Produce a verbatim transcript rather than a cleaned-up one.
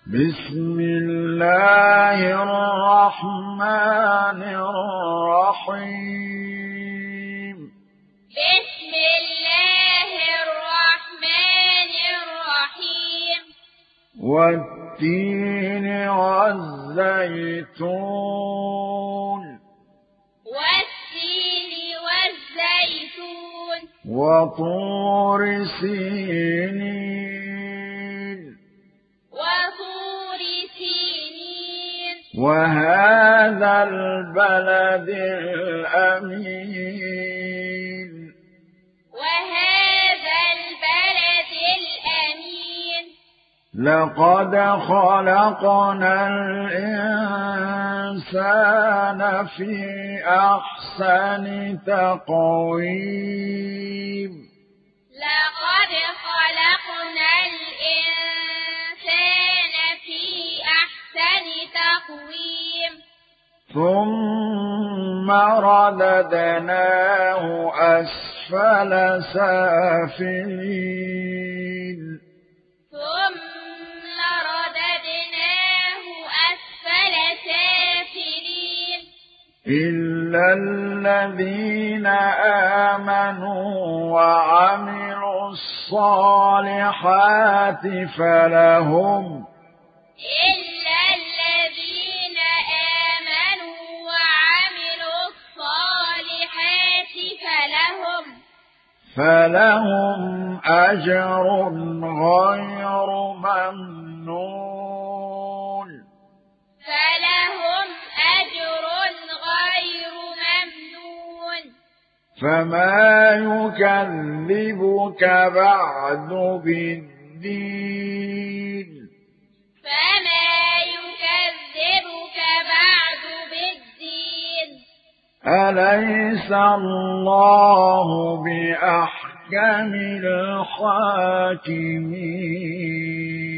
بسم الله الرحمن الرحيم بسم الله الرحمن الرحيم والتين والزيتون والتين والزيتون وطور سينين وطور سينين وهذا البلد الأمين وهذا البلد الأمين لقد خلقنا الإنسان في أحسن تقويم لقد خلقنا الإنسان في أحسن تقويم ثم رددناه أسفل سافلين ثم رددناه أسفل سافلين إلا الذين آمنوا وعملوا الصالحات فلهم إلا الذين آمنوا وعملوا الصالحات فلهم فلهم أجر غير ممنون فلهم أجر غير ممنون فما يكذبك بعد بالدين فما يكذبك بعد بالدين أليس الله بأحكم الحاكمين